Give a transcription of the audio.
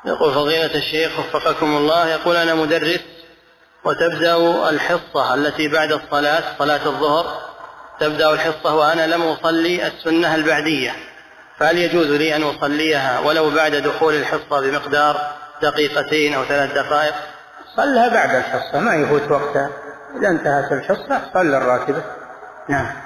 يقول فضيلة الشيخ وفقكم الله، يقول أنا مدرس وتبدأ الحصة التي بعد الصلاة، صلاة الظهر، تبدأ الحصة وأنا لم أصلي السنة البعدية، فهل يجوز لي أن أصليها ولو بعد دخول الحصة بمقدار دقيقتين أو 3 دقائق؟ صلها بعد الحصة، ما يفوت وقتها، إذا انتهت الحصة صلى الراتبة. نعم.